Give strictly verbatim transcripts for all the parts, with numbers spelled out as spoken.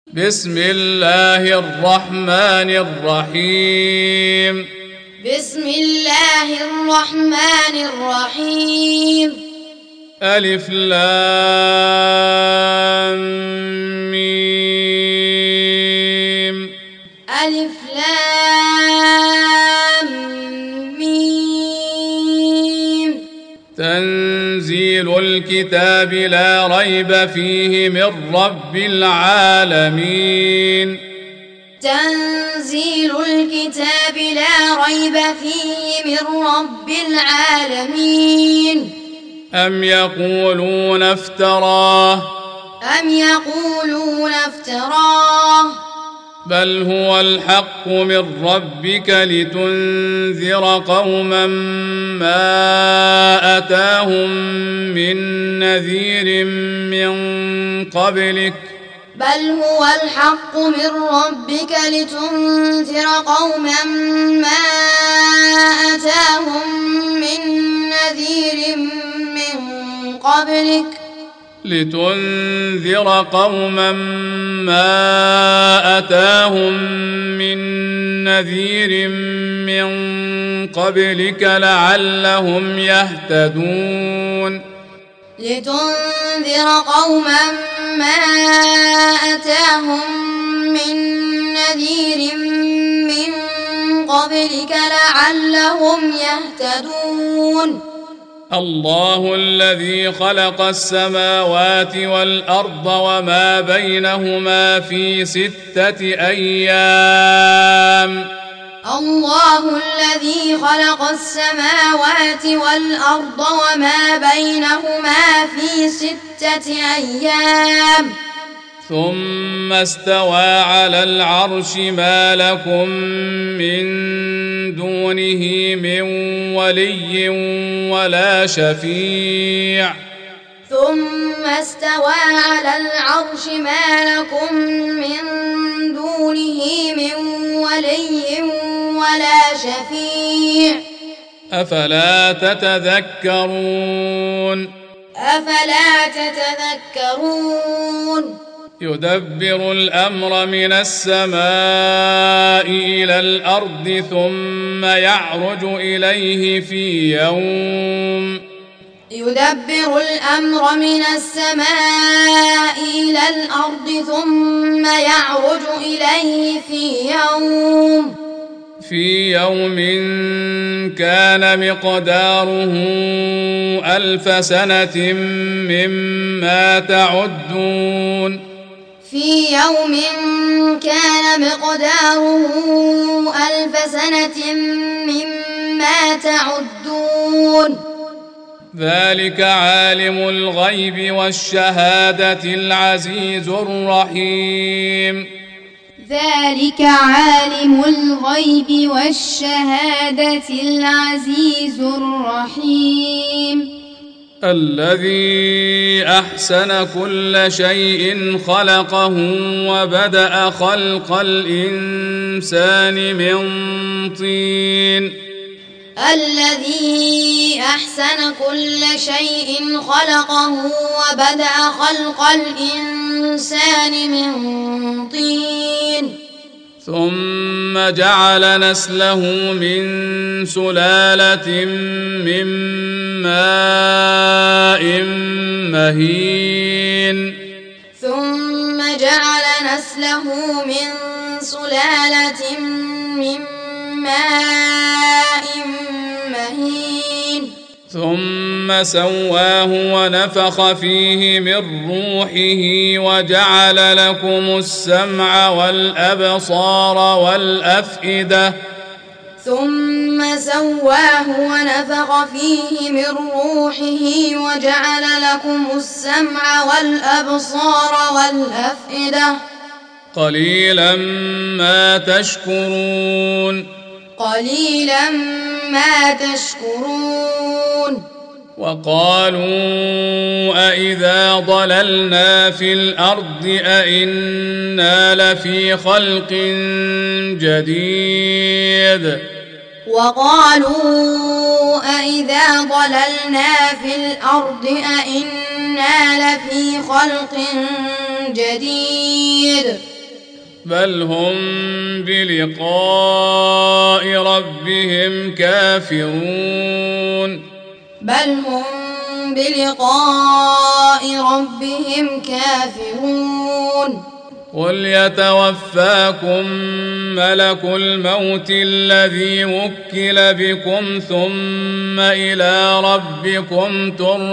بسم الله الرحمن الرحيم بسم الله الرحمن الرحيم ألف لام ميم ألف لام ميم تنزيل الكتاب لا ريب فيه من رب العالمين تنزيل الكتاب لا ريب فيه من رب العالمين أم يقولون افتراه أم يقولون افتراه بل هو الحق من ربك لتنذر قوما ما أتاهم من نذير من قبلك بل هو الحق من ربك لتنذر قوما ما أتاهم من نذير من قبلك لتنذر قوما ما أتاهم من نذير من قبلك لعلهم يهتدون لتنذر قوما ما أتاهم من نذير من قبلك لعلهم يهتدون الله الذي خلق السماوات والأرض وما بينهما في ستة أيام الله الذي خلق السماوات والأرض وما بينهما في ستة أيام ثم استوى على العرش ما لكم من دونه من ولي ولا شفيع ثم استوى على العرش ما لكم من دونه من ولي ولا شفيع أفلا تتذكرون أفلا تتذكرون يدبر الأمر من السماء إلى الأرض ثم يعرج إليه في يوم يدبر الأمر من السماء إلى الأرض ثم يعرج إليه في يوم في يوم كان مقداره ألف سنة مما تعدون في يوم كان مقداره ألف سنة مما تعدون ذلك عالم الغيب والشهادة العزيز الرحيم ذلك عالم الغيب والشهادة العزيز الرحيم الذي أحسن كل شيء خلقه وبدأ خلق الإنسان من طين الذي أحسن كل شيء خلقه وبدأ خلق الإنسان من طين ثم جعل نسله من سلالة من ماء مهين ثم جعل نسله من سلالة من ماء مهين ثم سواه ونفخ فيه من روحه وجعل لكم السمع والأبصار والأفئدة ثم سواه ونفخ فيه من روحه وجعل لكم السمع والأبصار والأفئدة قليلا ما تشكرون قليلا ما تشكرون وقالوا أإذا ضللنا في الأرض أإنا لفي خلق جديد وقالوا أإذا ضللنا في الأرض أإنا لفي خلق جديد بل هم بلقاء ربهم كافرون بل هم بلقاء ربهم كافرون قل يتوفاكم ملك الموت الذي وكل بكم ثم إلى ربكم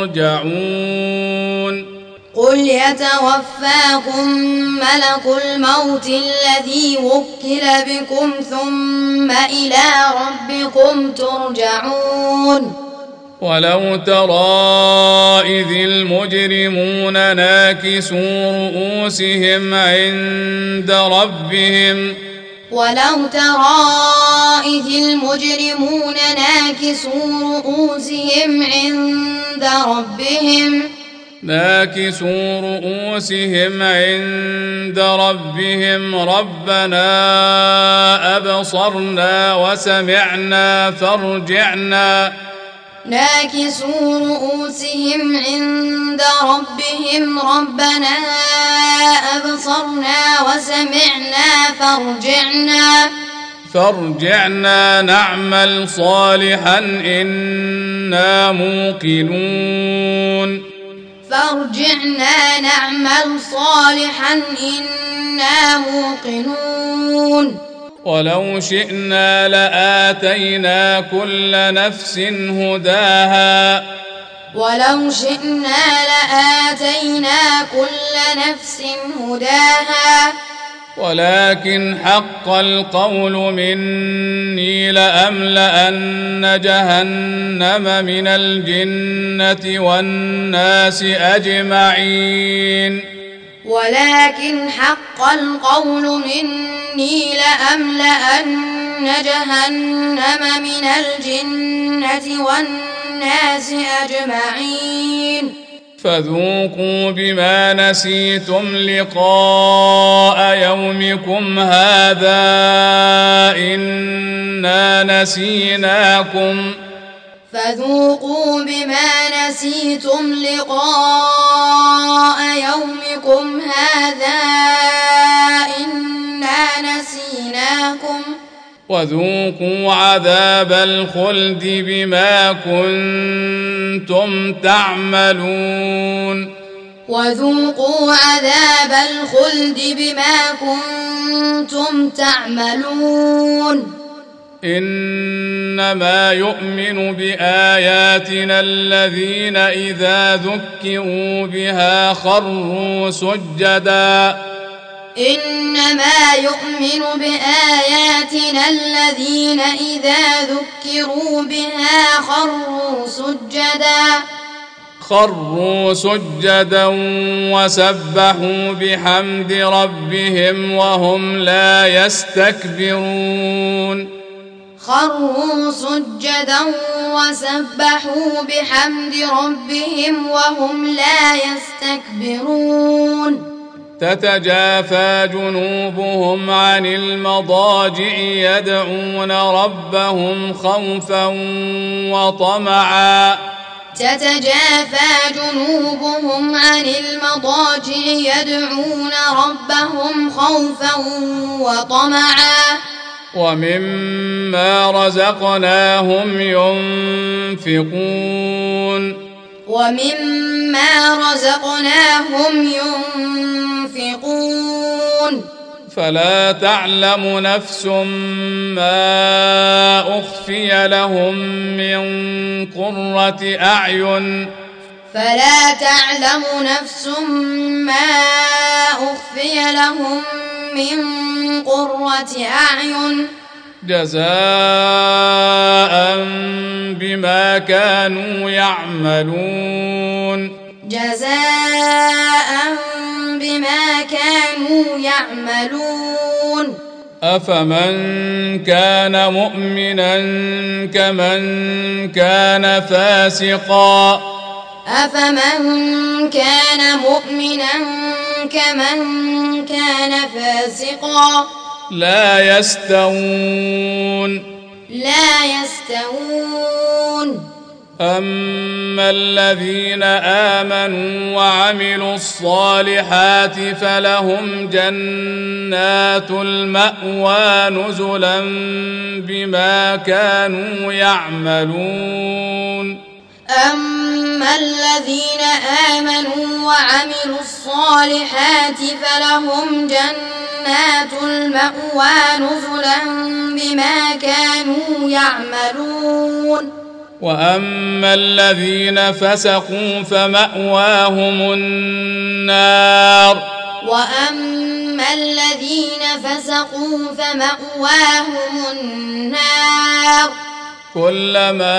ترجعون قل يتوفاكم ملك الموت الذي وكل بكم ثم إلى ربكم ترجعون ولو ترى إذ المجرمون ناكسوا رؤوسهم عند ربهم ولو ترى إذ المجرمون ناكسوا رؤوسهم عند ربهم ناكسوا رؤوسهم عند ربهم ربنا أبصرنا وسمعنا فارجعنا ناكسوا رؤوسهم عند ربهم ربنا أبصرنا وسمعنا فارجعنا فارجعنا نعمل صالحا إنا موقنون فارجعنا نعمل صالحا إنا موقنون ولو شئنا لآتينا كل نفس هداها ولو شئنا لآتينا كل نفس هداها ولكن حق القول مني لأملأن جهنم من الجنة والناس أجمعين ولكن حق القول مني لأملأن جهنم من الجنة والناس أجمعين فذوقوا بما نسيتم لقاء يومكم هذا إنا نسيناكم فذوقوا بما نسيتم لقاء يومكم هذا إنا نسيناكم وذوقوا عذاب الخلد بما كنتم تعملون وذوقوا عذاب الخلد بما كنتم تعملون إنما يؤمن بآياتنا الذين إذا ذكروا بها خروا سجدا إنما يؤمن بآياتنا الذين إذا ذكروا بها خروا سجدا خروا سجدا وسبحوا بحمد ربهم وهم لا يستكبرون خروا سجدا وسبحوا بحمد ربهم وهم لا يستكبرون تتجافى جنوبهم عن المضاجع يدعون ربهم خوفا وطمعا تتجافى جنوبهم عن المضاجع يدعون ربهم خوفا وطمعا ومما رزقناهم ينفقون ومما رزقناهم ينفقون فلا تعلم نفس ما أخفي لهم من قرة أعين فلا تعلم نفس ما أخفي لهم من قرة أعين جزاء بما كانوا يعملون جزاء بما كانوا يعملون أفمن كان مؤمنا كمن كان فاسقا أفمن كان مؤمنا كمن كان فاسقا لا يستوون لا يستوون أما الذين آمنوا وعملوا الصالحات فلهم جنات المأوى نزلا بما كانوا يعملون أما الذين آمنوا وعملوا الصالحات فلهم جنات المأوى نزلا بما كانوا يعملون وأما الذين فسقوا فمأواهم النار وأما الذين فسقوا فمأواهم النار كلما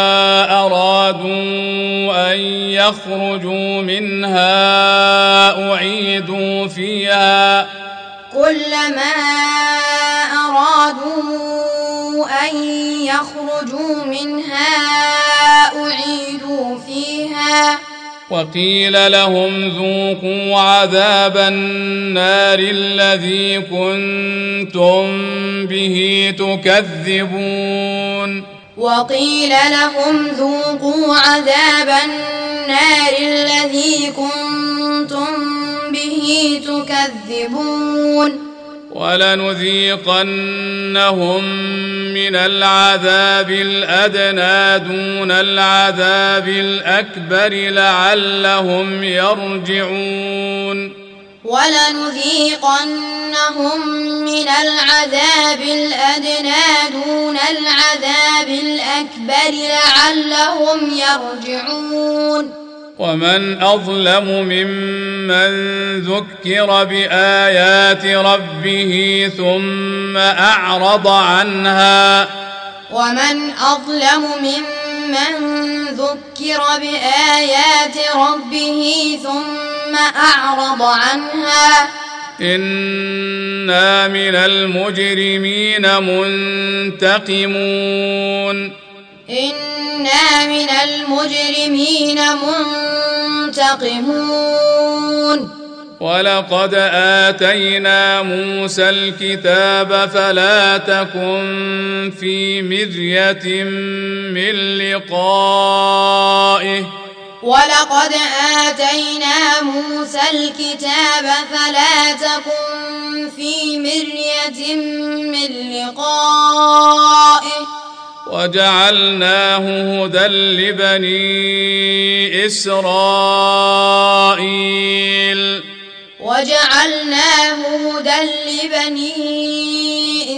أرادوا أن يخرجوا منها أعيدوا فيها كلما أرادوا أن يخرجوا منها أعيدوا فيها وقيل لهم ذوقوا عذاب النار الذي كنتم به تكذبون وقيل لهم ذوقوا عذاب النار الذي كنتم به تكذبون ولنذيقنهم من العذاب الأدنى دون العذاب الأكبر لعلهم يرجعون ولنذيقنهم من العذاب الأدنى دون العذاب الأكبر لعلهم يرجعون ومن أظلم ممن ذكر بآيات ربه ثم أعرض عنها ومن أظلم ممن ذكر بآيات ربه ثم أعرض عنها إنا من المجرمين منتقمون إنا من المجرمين منتقمون ولقد آتينا موسى الكتاب فلا تكن في مرية من لقائه ولقد آتينا موسى الكتاب فلا تكن في مرية من لقائه وجعلناه هدى لبني إسرائيل وجعلناه هدى لبني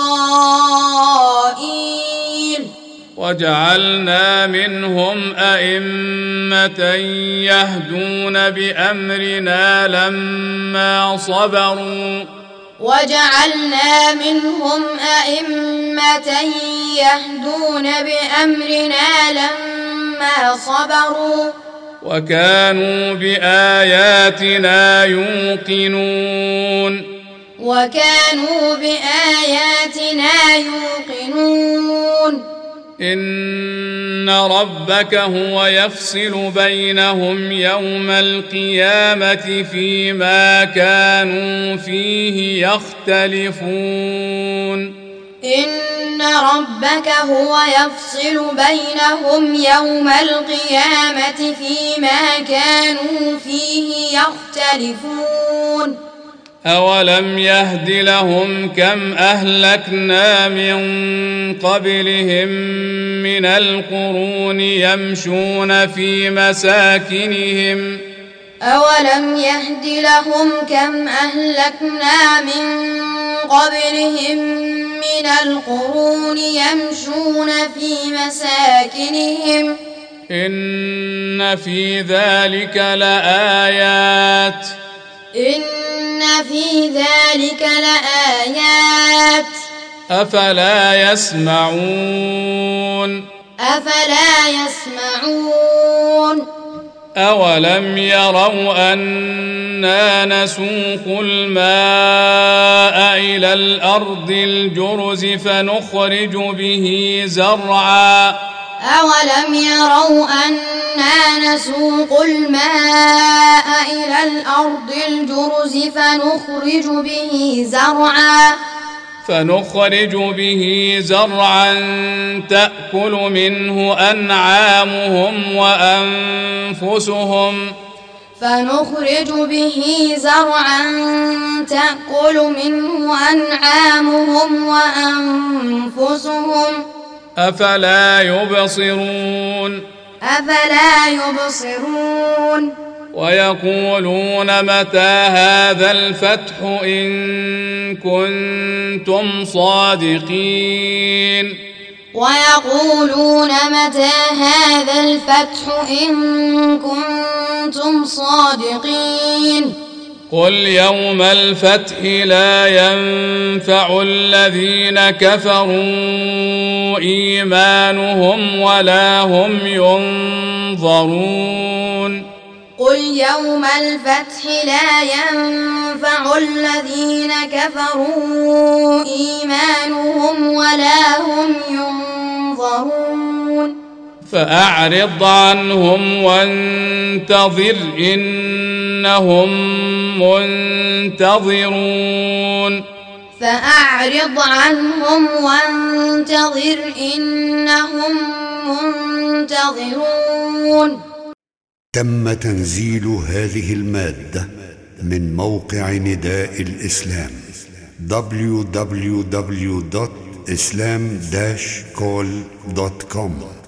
إسرائيل وجعلنا منهم أئمة يهدون بأمرنا لما صبروا وجعلنا منهم أئمة يهدون بأمرنا لما صبروا وكانوا بآياتنا يوقنون وكانوا بآياتنا يوقنون إن ربك هو يفصل بينهم يوم القيامة فيما كانوا فيه يختلفون إن ربك هو يفصل بينهم يوم القيامة فيما كانوا فيه يختلفون أولم يهد لهم كم أهلكنا من قبلهم من القرون يمشون في مساكنهم أولم يهد لهم كم أهلكنا من قبلهم من القرون يمشون في مساكنهم إن في ذلك لآيات إن في ذلك لآيات أفلا يسمعون أفلا يسمعون أولم يروا أنا نسوق الماء إلى الأرض الجرز فنخرج به زرعا أولم يروا أنا نسوق الماء إلى الأرض الجرز فنخرج به زرعا فنخرج به زرعا تأكل منه أنعامهم وأنفسهم فنخرج به زرعا تأكل منه أنعامهم وأنفسهم أفلا يبصرون أفلا يبصرون ويقولون متى هذا الفتح إن كنتم صادقين ويقولون متى هذا الفتح إن كنتم صادقين قل يوم الفتح لا ينفع الذين كفروا إيمانهم ولا هم ينظرون قل يوم الفتح لا ينفع الذين كفروا إيمانهم ولا هم ينظرون فأعرض عنهم وانتظر إنهم منتظرون فأعرض عنهم وانتظر إنهم منتظرون. تم تنزيل هذه المادة من موقع نداء الإسلام دبليو دبليو دبليو دوت إسلام داش كول دوت كوم.